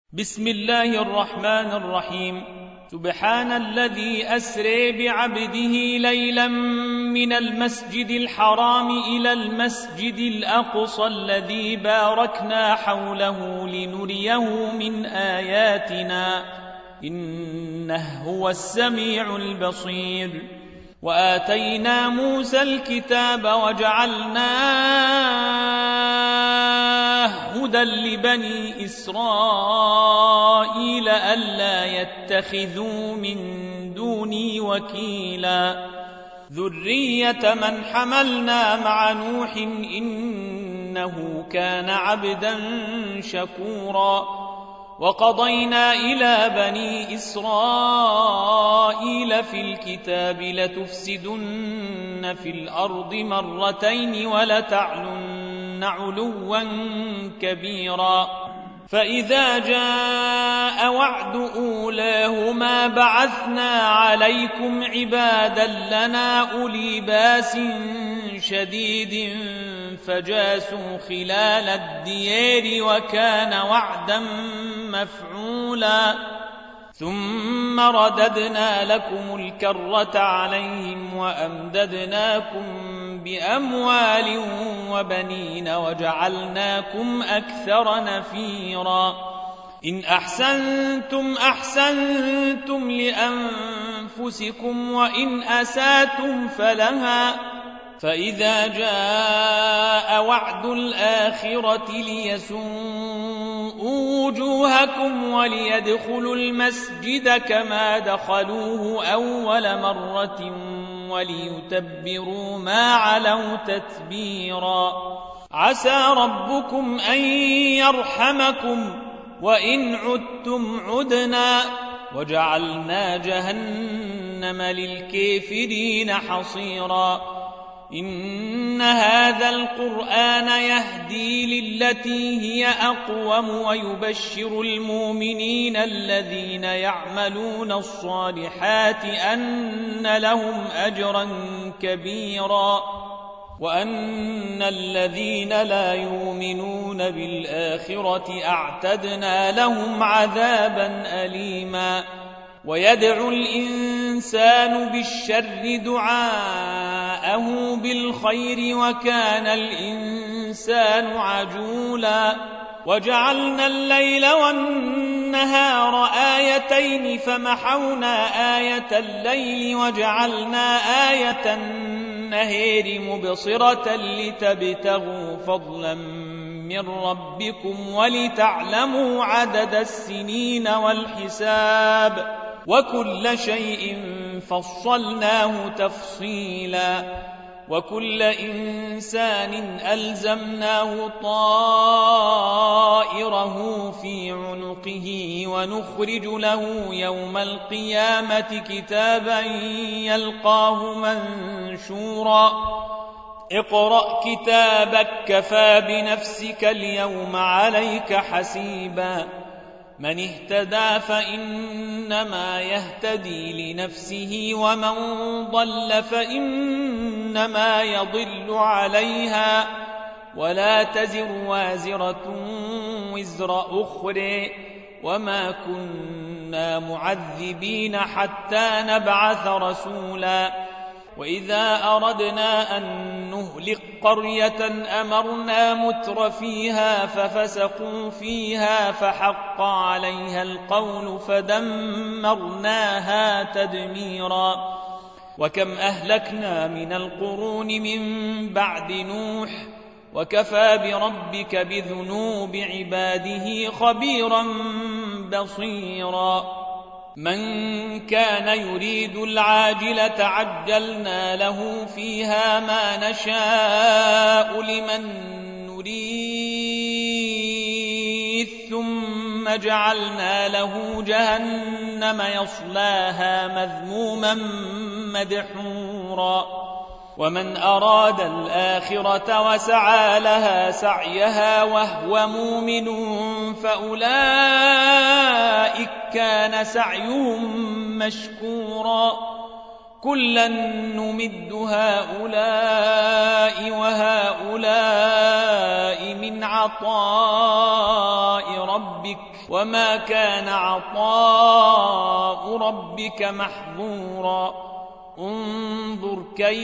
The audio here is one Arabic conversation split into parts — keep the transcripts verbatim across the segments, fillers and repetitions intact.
بسم الله الرحمن الرحيم. سبحان الذي أسري بعبده ليلا من المسجد الحرام إلى المسجد الأقصى الذي باركنا حوله لنريه من آياتنا إنه هو السميع البصير. وآتينا موسى الكتاب وجعلناه هدى لبني إسرائيل ألا يتخذوا من دوني وكيلا ذرية من حملنا مع نوح إنه كان عبدا شكورا. وقضينا إلى بني إسرائيل في الكتاب لتفسدن في الأرض مرتين ولتعلن علوا كبيرا. فإذا جاء وعد أولاهما بعثنا عليكم عبادا لنا أولي باس شديد فجاسوا خلال الديار وكان وعدا مفعولا. ثم رددنا لكم الكرة عليهم وأمددناكم بأموال وبنين وجعلناكم أكثر نفيرا. إن أحسنتم أحسنتم لأنفسكم وإن أساتم فلها. فإذا جاء وعد الآخرة ليسوءوا وجوهكم وليدخلوا المسجد كما دخلوه أول مرة وليتبروا ما علوا تتبيرا. عسى ربكم أن يرحمكم وإن عدتم عدنا وجعلنا جهنم للكافرين حصيرا. إن هذا القرآن يهدي للتي هي أقوم ويبشر المؤمنين الذين يعملون الصالحات أن لهم أجرا كبيرا وأن الذين لا يؤمنون بالآخرة أعتدنا لهم عذابا أليما. ويدعو الإنسان بالشر دعاءه بالخير وكان الإنسان عجولا. وجعلنا الليل والنهار آيتين فمحونا آية الليل وجعلنا آية النهار مبصرة لتبتغوا فضلا من ربكم ولتعلموا عدد السنين والحساب وكل شيء فصلناه تفصيلا. وكل إنسان ألزمناه طائره في عنقه ونخرج له يوم القيامة كتابا يلقاه منشورا. اقرأ كتابك كفى بنفسك اليوم عليك حسيبا. من اهتدى فإنما يهتدي لنفسه ومن ضل فإنما يضل عليها ولا تزر وازرة وزر أخرى وما كنا معذبين حتى نبعث رسولا. وإذا أردنا أن نهلك قرية أمرنا متر فيها ففسقوا فيها فحق عليها القول فدمرناها تدميرا. وكم أهلكنا من القرون من بعد نوح وكفى بربك بذنوب عباده خبيرا بصيرا. من كان يريد العاجلة عجلنا له فيها ما نشاء لمن نريد ثم جعلنا له جهنم يصلاها مذموما مدحورا. ومن أراد الآخرة وسعى لها سعيها وهو مؤمن فأولئك كان سعيهم مشكورا. كلا نمد هؤلاء وهؤلاء من عطاء ربك وما كان عطاء ربك محظورا انظر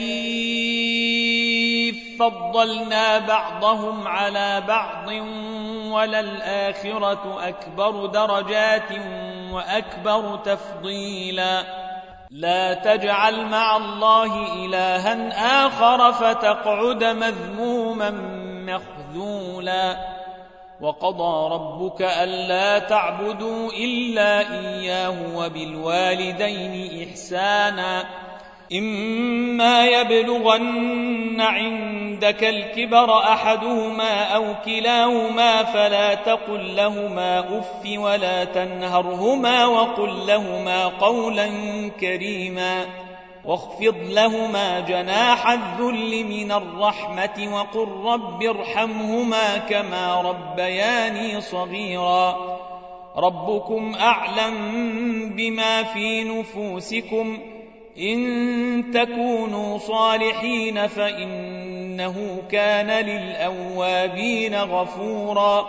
كيف فضلنا بعضهم على بعض وللآخرة أكبر درجات وأكبر تفضيلا لا تجعل مع الله إلها آخر فتقعد مذموما مخذولا وقضى ربك ألا تعبدوا إلا إياه وبالوالدين إحسانا إما يبلغن عندك الكبر أحدهما أو كلاهما فلا تقل لهما أف ولا تنهرهما وقل لهما قولا كريما واخفض لهما جناح الذل من الرحمة وقل رب ارحمهما كما ربياني صغيرا ربكم أعلم بما في نفوسكم إن تكونوا صالحين فإنه كان للأوابين غفورا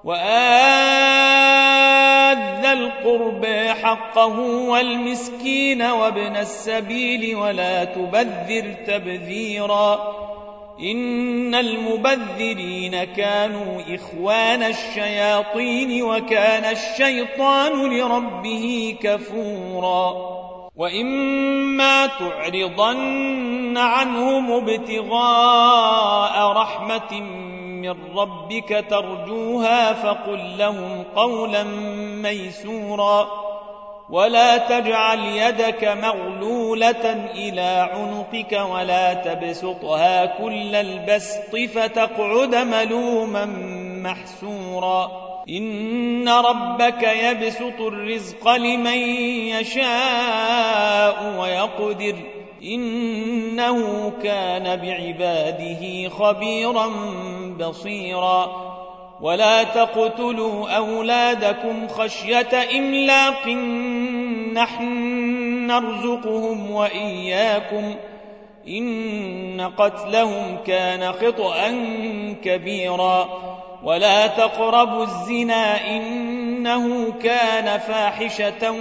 وآت ذا القربى حقه والمسكين وابن السبيل ولا تبذر تبذيرا إن المبذرين كانوا إخوان الشياطين وكان الشيطان لربه كفورا وإما تعرضن عنهم ابتغاء رحمة من ربك ترجوها فقل لهم قولا ميسورا ولا تجعل يدك مغلولة إلى عنقك ولا تبسطها كل البسط فتقعد ملوما محسورا إن ربك يبسط الرزق لمن يشاء ويقدر إنه كان بعباده خبيرا بصيرا ولا تقتلوا أولادكم خشية إملاق نحن نرزقهم وإياكم إن قتلهم كان خطأ كبيرا ولا تقربوا الزنا إنه كان فاحشة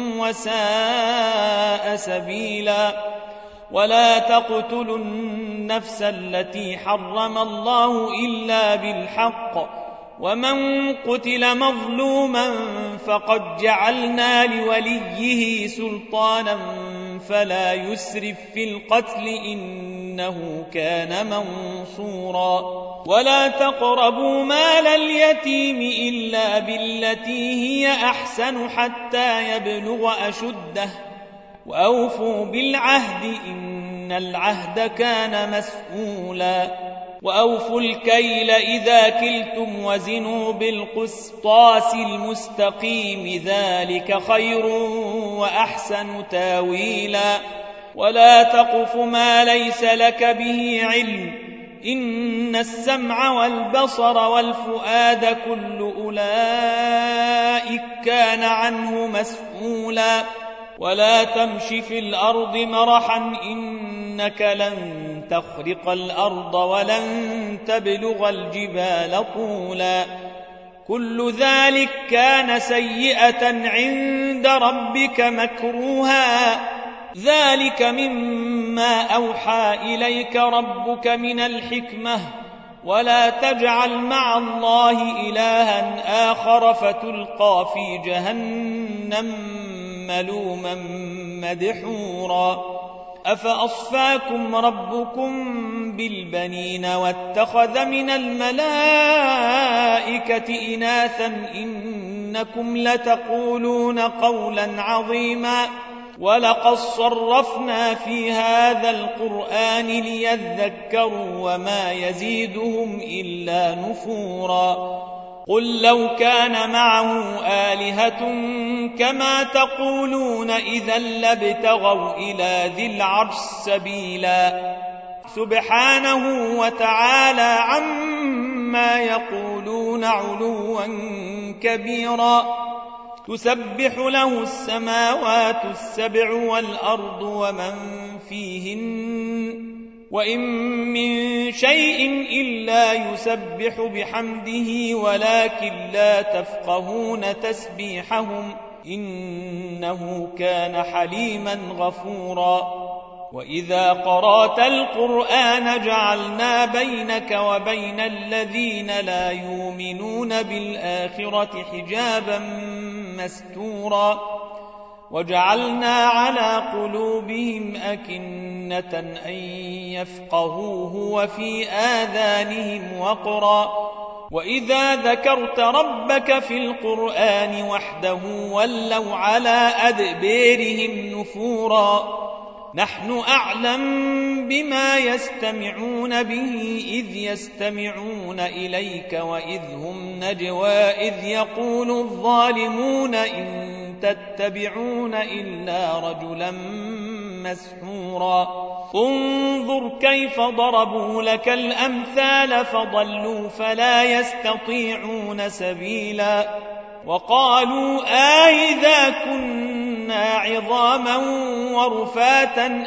وساء سبيلا ولا تقتلوا النفس التي حرم الله إلا بالحق ومن قتل مظلوما فقد جعلنا لوليه سلطانا فلا يسرف في القتل إنه كان منصورا ولا تقربوا مال اليتيم إلا بالتي هي أحسن حتى يبلغ أشده وأوفوا بالعهد إن العهد كان مسؤولا وأوفوا الكيل إذا كلتم وزنوا بالقسطاس المستقيم ذلك خير وأحسن تاويلا ولا تقف ما ليس لك به علم إن السمع والبصر والفؤاد كل أولئك كان عنه مسؤولا ولا تمش في الأرض مرحا إنك لن تخرق الأرض ولن تبلغ الجبال طولا كل ذلك كان سيئة عند ربك مكروها ذلك مما أوحى إليك ربك من الحكمة ولا تجعل مع الله إلها آخر فتلقى في جهنم ملوما مدحورا أفأصفاكم ربكم بالبنين واتخذ من الملائكة إناثا إنكم لتقولون قولا عظيما ولقد صرفنا في هذا القرآن ليذكروا وما يزيدهم إلا نفورا قل لو كان معه آلهة كما تقولون إذا لابتغوا إلى ذي العرش سبيلا سبحانه وتعالى عما يقولون علوا كبيرا تسبح له السماوات السبع والأرض ومن فيهن وإن من شيء إلا يسبح بحمده ولكن لا تفقهون تسبيحهم إنه كان حليما غفورا وإذا قرأت القرآن جعلنا بينك وبين الذين لا يؤمنون بالآخرة حجابا مستورا وجعلنا على قلوبهم أكنة أن يفقهوه وفي آذانهم وقرا وإذا ذكرت ربك في القرآن وحده ولوا على أدبارهم نفورا نحن أعلم بما يستمعون به إذ يستمعون إليك وإذ هم نجوى إذ يقول الظالمون إن تتبعون إلا رجلا مسحورا انظر كيف ضربوا لك الأمثال فضلوا فلا يستطيعون سبيلا وقالوا آئذا كنا عظاما ورفاتا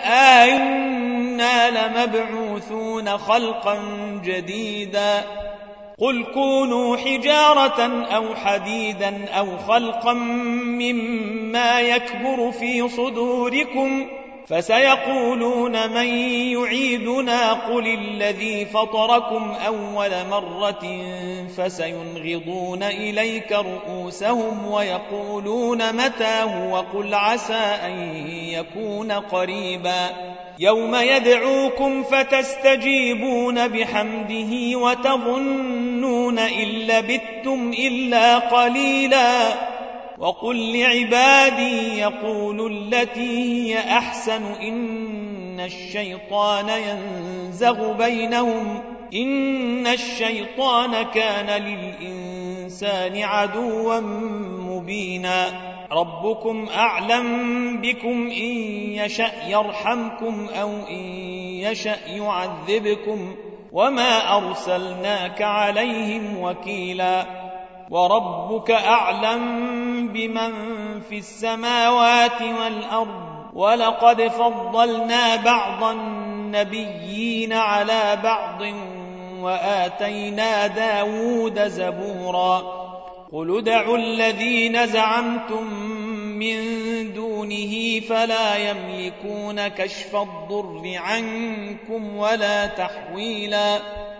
آئنا لمبعوثون خلقا جديدا قل كونوا حجارة أو حديدا أو خلقا مما يكبر في صدوركم فسيقولون من يعيدنا قل الذي فطركم أول مرة فسينغضون إليك رؤوسهم ويقولون متى وقل عسى أن يكون قريبا يوم يدعوكم فتستجيبون بحمده وتظنون إن لبثتم إلا قليلا وقل لعبادي يقولوا التي هي أحسن إن الشيطان ينزغ بينهم إن الشيطان كان للإنسان عدوا مبينا ربكم أعلم بكم إن يشأ يرحمكم أو إن يشأ يعذبكم وما أرسلناك عليهم وكيلا وربك أعلم بمن في السماوات والأرض ولقد فضلنا بعض النبيين على بعض وآتينا داود زبورا قل ادعوا الذين زعمتم من دونه فلا يملكون كشف الضر عنكم ولا تحويلا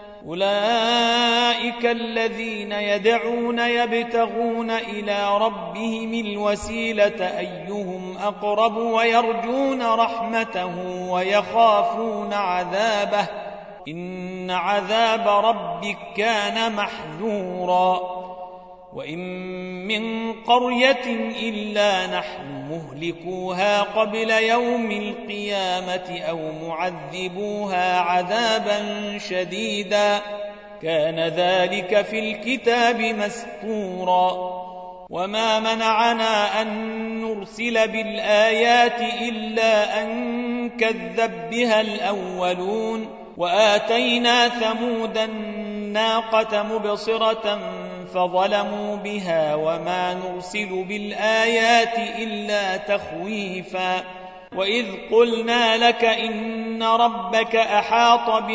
أولئك الذين يدعون يبتغون إلى ربهم الوسيلة أيهم أقرب ويرجون رحمته ويخافون عذابه إن عذاب ربك كان محذورا وإن من قرية إلا نحن مهلكوها قبل يوم القيامة أو معذبوها عذابا شديدا كان ذلك في الكتاب مسطورا وما منعنا أن نرسل بالآيات إلا أن كذب بها الأولون وآتينا ثمود الناقة مبصرة فظلموا بها وما نرسل بالآيات إلا تخويفا وإذ قلنا لك إن ربك أحاط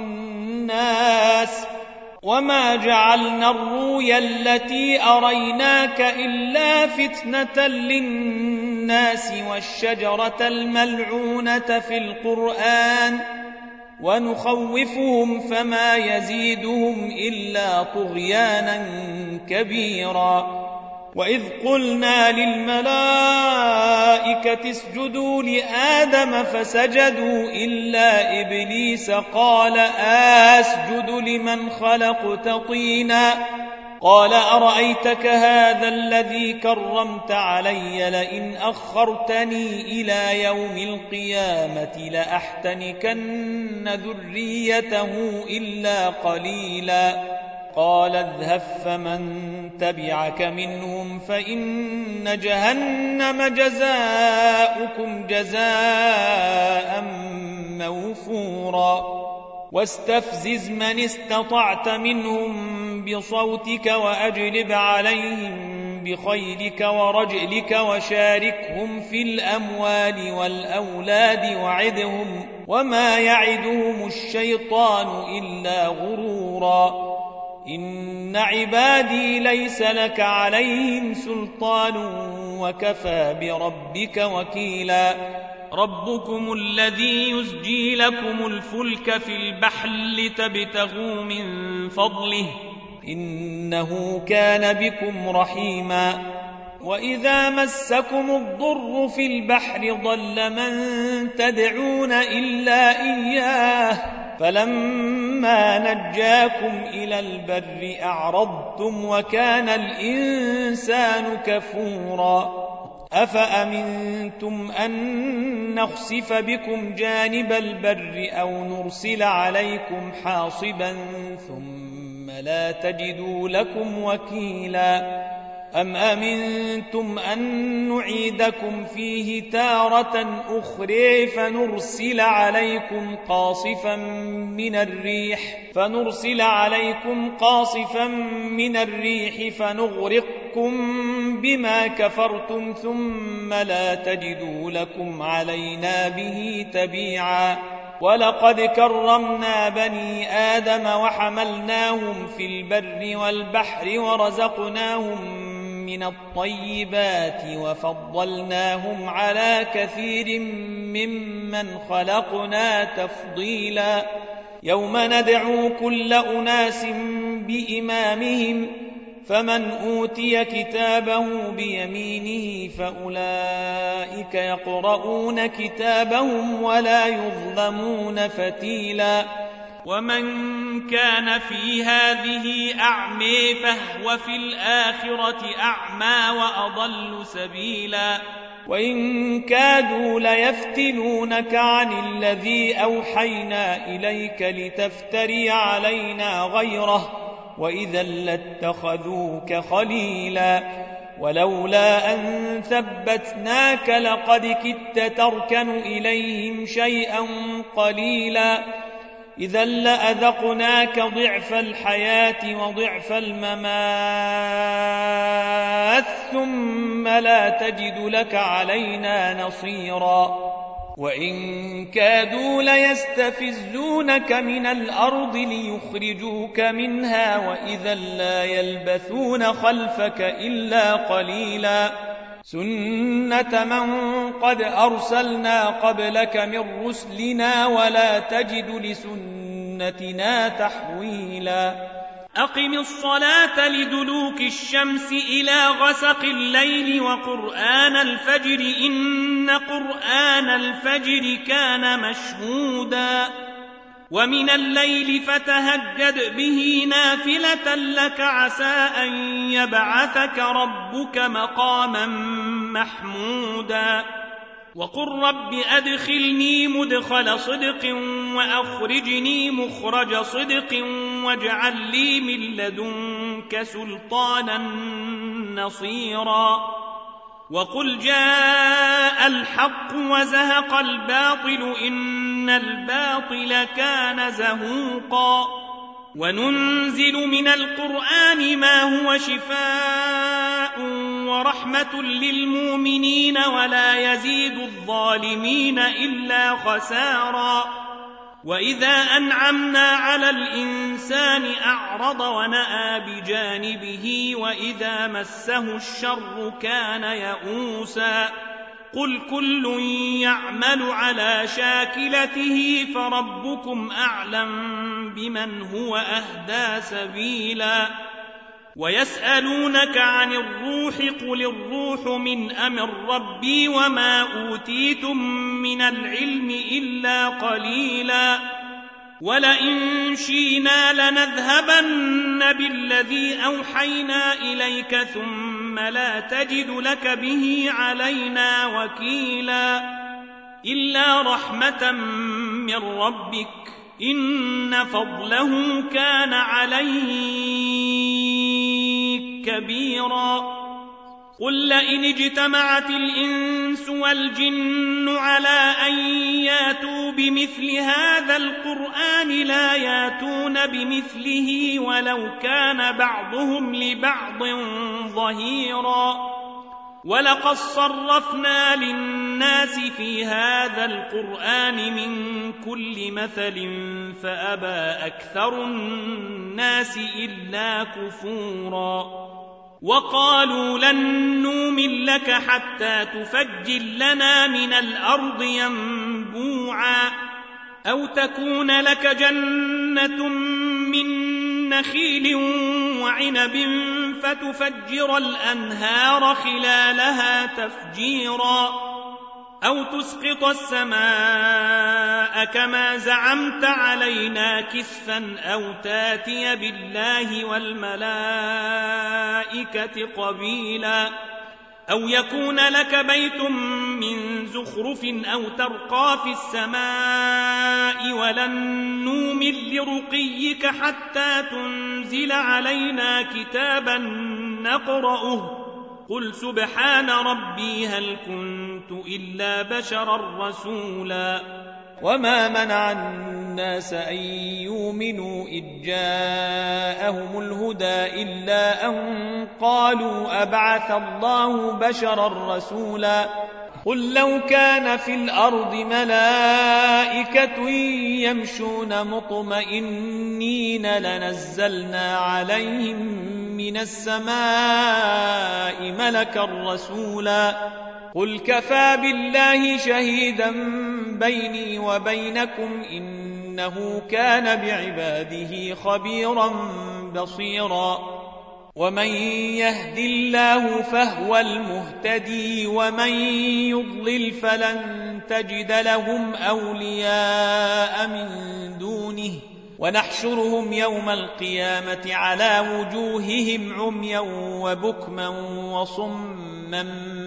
بالناس وما جعلنا الرؤيا التي أريناك إلا فتنة للناس والشجرة الملعونة في القرآن ونخوفهم فما يزيدهم إلا طغيانا كبيرا وإذ قلنا للملائكة اسجدوا لآدم فسجدوا إلا إبليس قال أسجد لمن خلقت طينا قال أرأيتك هذا الذي كرمت علي لئن أخرتني إلى يوم القيامة لأحتنكن ذريته إلا قليلا قال اذهب فمن تبعك منهم فإن جهنم جزاؤكم جزاء موفورا واستفزز من استطعت منهم بصوتك وأجلب عليهم بخيلك ورجلك وشاركهم في الأموال والأولاد وعدهم وما يعدهم الشيطان إلا غرورا إن عبادي ليس لك عليهم سلطان وكفى بربك وكيلا ربكم الذي يزجي لكم الفلك في البحر لتبتغوا من فضله إنه كان بكم رحيما وإذا مسكم الضر في البحر ضل من تدعون إلا إياه فلما نجاكم إلى البر أعرضتم وكان الإنسان كفورا أفأمنتم أن نخسف بكم جانب البر أو نرسل عليكم حاصبا ثم لا تجدوا لكم وكيلا أم أمنتم أن نعيدكم فيه تارة أخرى فنرسل عليكم قاصفا من الريح فنرسل عليكم قاصفا من الريح فنغرقكم بما كفرتم ثم لا تجدوا لكم علينا به تبيعا ولقد كرمنا بني آدم وحملناهم في البر والبحر ورزقناهم من الطيبات وفضلناهم على كثير ممن خلقنا تفضيلا يوم ندعو كل أناس بإمامهم فمن أوتي كتابه بيمينه فأولئك يقرؤون كتابهم ولا يظلمون فتيلا ومن كان في هذه أعمى فهو في الآخرة أعمى وأضل سبيلا وإن كادوا ليفتنونك عن الذي أوحينا إليك لتفتري علينا غيره وإذا لاتخذوك خليلا ولولا أن ثبتناك لقد كدت تركن إليهم شيئا قليلا إذا لأذقناك ضعف الحياة وضعف الممات ثم لا تجد لك علينا نصيرا وإن كادوا ليستفزونك من الأرض ليخرجوك منها وإذا لا يلبثون خلفك إلا قليلا سنة من قد أرسلنا قبلك من رسلنا ولا تجد لسنتنا تحويلا أقم الصلاة لدلوك الشمس إلى غسق الليل وقرآن الفجر إن قرآن الفجر كان مشهودا ومن الليل فتهجد به نافلة لك عسى أن يبعثك ربك مقاما محمودا وقل رب أدخلني مدخل صدق وأخرجني مخرج صدق واجعل لي من لدنك سلطانا نصيرا وقل جاء الحق وزهق الباطل إن الباطل كان زهوقا وننزل من القرآن ما هو شفاء ورحمة للمؤمنين ولا يزيد الظالمين إلا خسارا وإذا أنعمنا على الإنسان أعرض ونأى بجانبه وإذا مسه الشر كان يئوسا قل كل يعمل على شاكلته فربكم أعلم بمن هو أهدى سبيلا ويسألونك عن الروح قل الروح من أمر ربي وما أوتيتم من العلم إلا قليلا ولئن شئنا لنذهبن بالذي أوحينا إليك ثم لا تجد لك به علينا وكيلا إلا رحمة من ربك إن فضله كان عليك كبيرا قل لئن اجتمعت الإنس والجن على أن ياتوا بمثل هذا القرآن لا ياتون بمثله ولو كان بعضهم لبعض ظهيرا ولقد صرفنا للناس في هذا القرآن من كل مثل فأبى أكثر الناس إلا كفورا وقالوا لن نؤمن لك حتى تفجر لنا من الأرض ينبوعا أو تكون لك جنة من نخيل وعنب فتفجر الأنهار خلالها تفجيرا أو تسقط السماء كما زعمت علينا كسفا أو تاتي بالله والملائكة قبيلا أو يكون لك بيت من زخرف أو ترقى في السماء ولن نؤمن لرقيك حتى تنزل علينا كتابا نقرأه قل سبحان ربي هل كنت إلا بشرا رسولا وما منع الناس أن يؤمنوا إذ جاءهم الهدى إلا أن قالوا أبعث الله بشرا رسولا قل لو كان في الأرض ملائكة يمشون مطمئنين لنزلنا عليهم من السماء ملكا رسولا قل كفى بالله شهيدا بيني وبينكم إنه كان بعباده خبيرا بصيرا ومن يهد الله فهو المهتدي ومن يضلل فلن تجد لهم أولياء من دونه ونحشرهم يوم القيامة على وجوههم عميا وبكما وصما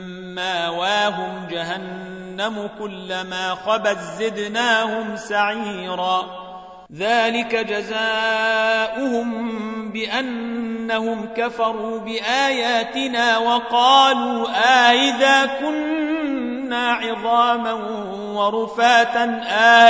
ماواهم جهنم كلما خبت زدناهم سعيرا ذلك جزاؤهم بأنهم كفروا بآياتنا وقالوا آئذا كنا عظاما ورفاتا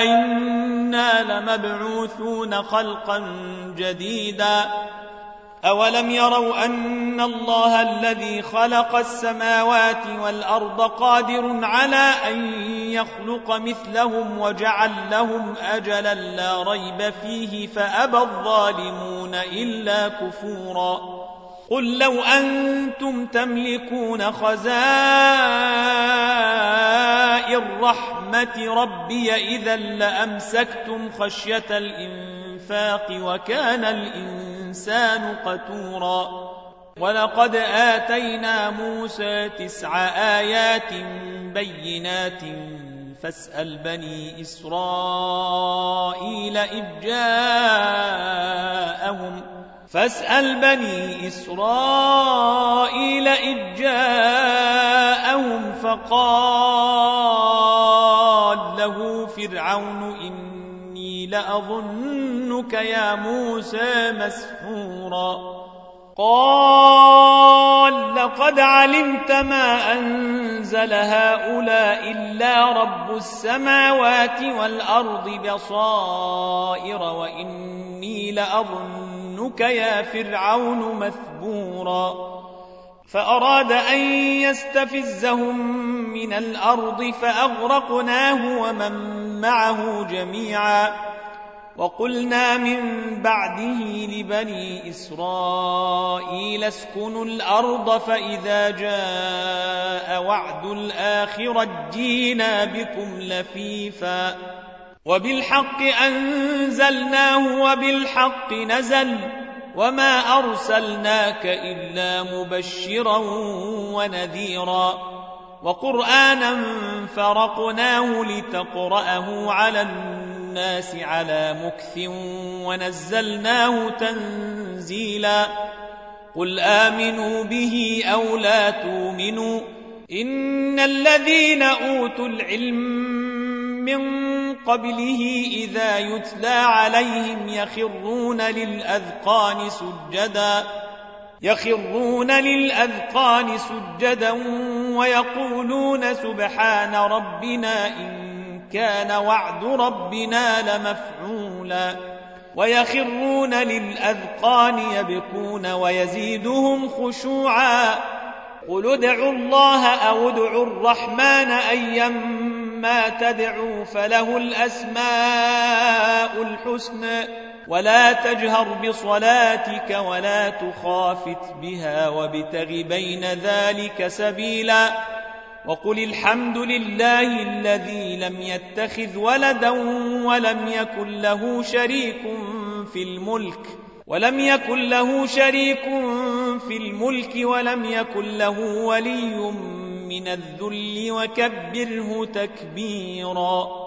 آئنا لمبعوثون خلقا جديدا أولم يروا أن الله الذي خلق السماوات والأرض قادر على أن يخلق مثلهم وجعل لهم أجلا لا ريب فيه فأبى الظالمون إلا كفورا قل لو أنتم تملكون خزائن رحمة ربي إذا لأمسكتم خشية الإنفاق وكان الإنسان قتورا ولقد آتينا موسى تسع آيات بينات فاسأل بني إسرائيل إذ جاءهم فاسأل بني إسرائيل إذ جاءهم فقال له فرعون إني لأظنك يا موسى مسحورا قال لقد علمت ما أنزل هؤلاء إلا رب السماوات والأرض بصائر وإني لأظنك يا فرعون مثبورا فأراد أن يستفزهم من الأرض فأغرقناه ومن معه جميعا وقلنا من بعده لبني إسرائيل اسكنوا الأرض فإذا جاء وعد الآخرة جينا بكم لفيفا وبالحق أنزلناه وبالحق نزل وما أرسلناك إلا مبشرا ونذيرا وقرآنا فرقناه لتقرأه على الناس على مكث ونزلناه تنزيلا قل آمنوا به أو لا تؤمنوا إن الذين أوتوا العلم من قبله إذا يتلى عليهم يخرون للأذقان سجدا يخرون للأذقان سجدا ويقولون سبحان ربنا إن كان وعد ربنا لمفعولا ويخرون للأذقان يبكون ويزيدهم خشوعا قل ادعوا الله أو ادعوا الرحمن أيما تدعوا فله الأسماء الحسنى ولا تجهر بصلاتك ولا تخافت بها وابتغ بين ذلك سبيلا وقل الحمد لله الذي لم يتخذ ولدا ولم يكن له شريك في الملك ولم يكن له شريك في الملك ولم يكن له ولي من الذل وكبره تكبيرا.